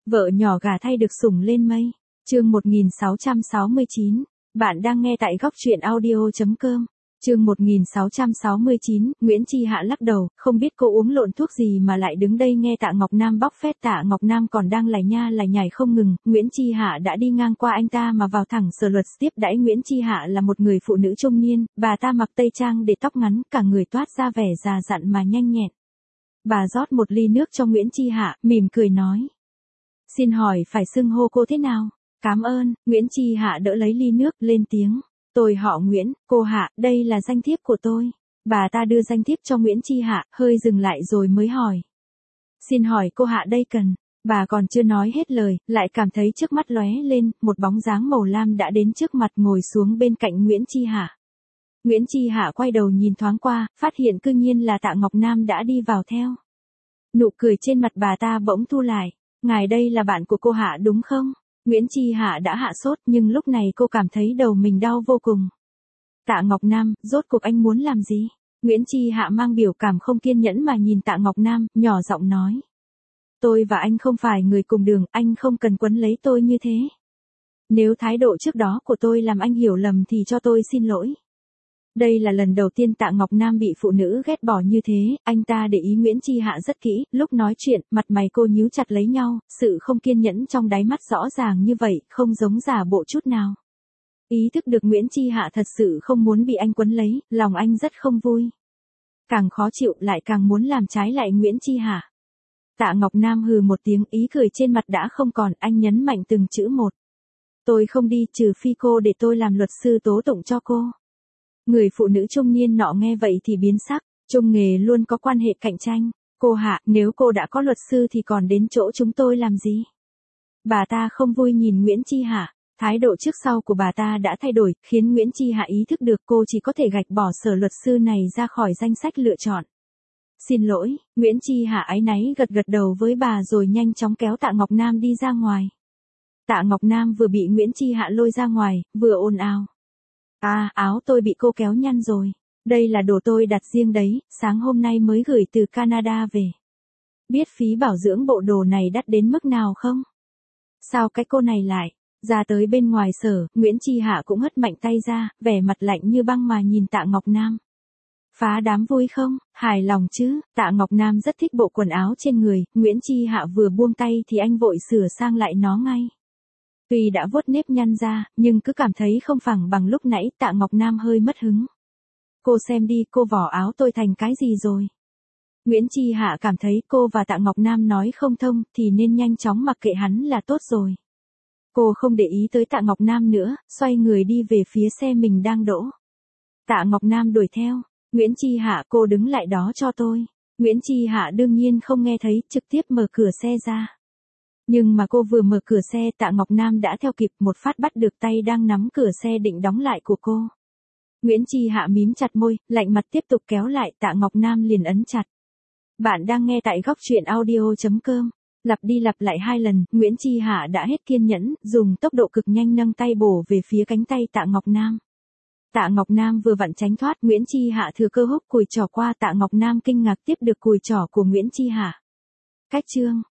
Vợ nhỏ gà thay được sủng lên mây. Chương 1669. Bạn đang nghe tại góc truyện audio.com. Chương 1669, Nguyễn Chi Hạ lắc đầu, không biết cô uống lộn thuốc gì mà lại đứng đây nghe Tạ Ngọc Nam bóc phét. Tạ Ngọc Nam còn đang lải nha lải nhải không ngừng, Nguyễn Chi Hạ đã đi ngang qua anh ta mà vào thẳng sở luật tiếp đãi. Nguyễn Chi Hạ là một người phụ nữ trung niên, bà ta mặc tây trang để tóc ngắn, cả người toát ra vẻ già dặn mà nhanh nhẹn. Bà rót một ly nước cho Nguyễn Chi Hạ, mỉm cười nói. Xin hỏi phải xưng hô cô thế nào? Cảm ơn. Nguyễn Chi Hạ đỡ lấy ly nước, lên tiếng. Tôi họ Nguyễn, cô Hạ, đây là danh thiếp của tôi. Bà ta đưa danh thiếp cho Nguyễn Chi Hạ, hơi dừng lại rồi mới hỏi. Xin hỏi cô Hạ đây cần. Bà còn chưa nói hết lời, lại cảm thấy trước mắt lóe lên, một bóng dáng màu lam đã đến trước mặt ngồi xuống bên cạnh Nguyễn Chi Hạ. Nguyễn Chi Hạ quay đầu nhìn thoáng qua, phát hiện cư nhiên là Tạ Ngọc Nam đã đi vào theo. Nụ cười trên mặt bà ta bỗng thu lại. Ngài đây là bạn của cô Hạ đúng không? Nguyễn Chi Hạ đã hạ sốt nhưng lúc này cô cảm thấy đầu mình đau vô cùng. Tạ Ngọc Nam, rốt cuộc anh muốn làm gì? Nguyễn Chi Hạ mang biểu cảm không kiên nhẫn mà nhìn Tạ Ngọc Nam, nhỏ giọng nói. Tôi và anh không phải người cùng đường, anh không cần quấn lấy tôi như thế. Nếu thái độ trước đó của tôi làm anh hiểu lầm thì cho tôi xin lỗi. Đây là lần đầu tiên Tạ Ngọc Nam bị phụ nữ ghét bỏ như thế, anh ta để ý Nguyễn Chi Hạ rất kỹ, lúc nói chuyện, mặt mày cô nhíu chặt lấy nhau, sự không kiên nhẫn trong đáy mắt rõ ràng như vậy, không giống giả bộ chút nào. Ý thức được Nguyễn Chi Hạ thật sự không muốn bị anh quấn lấy, lòng anh rất không vui. Càng khó chịu lại càng muốn làm trái lại Nguyễn Chi Hạ. Tạ Ngọc Nam hừ một tiếng, ý cười trên mặt đã không còn, anh nhấn mạnh từng chữ một. Tôi không đi, trừ phi cô để tôi làm luật sư tố tụng cho cô. Người phụ nữ trung niên nọ nghe vậy thì biến sắc, trung nghề luôn có quan hệ cạnh tranh. Cô Hạ, nếu cô đã có luật sư thì còn đến chỗ chúng tôi làm gì? Bà ta không vui nhìn Nguyễn Chi Hạ, thái độ trước sau của bà ta đã thay đổi, khiến Nguyễn Chi Hạ ý thức được cô chỉ có thể gạch bỏ sở luật sư này ra khỏi danh sách lựa chọn. Xin lỗi, Nguyễn Chi Hạ áy náy gật gật đầu với bà rồi nhanh chóng kéo Tạ Ngọc Nam đi ra ngoài. Tạ Ngọc Nam vừa bị Nguyễn Chi Hạ lôi ra ngoài, vừa ồn ào. À, áo tôi bị cô kéo nhăn rồi. Đây là đồ tôi đặt riêng đấy, sáng hôm nay mới gửi từ Canada về. Biết phí bảo dưỡng bộ đồ này đắt đến mức nào không? Sao cái cô này lại? Ra tới bên ngoài sở, Nguyễn Chi Hạ cũng hất mạnh tay ra, vẻ mặt lạnh như băng mà nhìn Tạ Ngọc Nam. Phá đám vui không? Hài lòng chứ? Tạ Ngọc Nam rất thích bộ quần áo trên người, Nguyễn Chi Hạ vừa buông tay thì anh vội sửa sang lại nó ngay. Tuy đã vuốt nếp nhăn ra, nhưng cứ cảm thấy không phẳng bằng lúc nãy, Tạ Ngọc Nam hơi mất hứng. Cô xem đi, cô vỏ áo tôi thành cái gì rồi? Nguyễn Chi Hạ cảm thấy cô và Tạ Ngọc Nam nói không thông, thì nên nhanh chóng mặc kệ hắn là tốt rồi. Cô không để ý tới Tạ Ngọc Nam nữa, xoay người đi về phía xe mình đang đỗ. Tạ Ngọc Nam đuổi theo. Nguyễn Chi Hạ, cô đứng lại đó cho tôi. Nguyễn Chi Hạ đương nhiên không nghe thấy, trực tiếp mở cửa xe ra. Nhưng mà cô vừa mở cửa xe, Tạ Ngọc Nam đã theo kịp, một phát bắt được tay đang nắm cửa xe định đóng lại của cô. Nguyễn Chi Hạ mím chặt môi, lạnh mặt tiếp tục kéo lại, Tạ Ngọc Nam liền ấn chặt. Bạn đang nghe tại góc truyện audio.com. Lặp đi lặp lại 2 lần, Nguyễn Chi Hạ đã hết kiên nhẫn, dùng tốc độ cực nhanh nâng tay bổ về phía cánh tay Tạ Ngọc Nam. Tạ Ngọc Nam vừa vặn tránh thoát, Nguyễn Chi Hạ thừa cơ húc cùi trỏ qua, Tạ Ngọc Nam kinh ngạc tiếp được cùi trỏ của Nguyễn Chi Hạ. Cách chương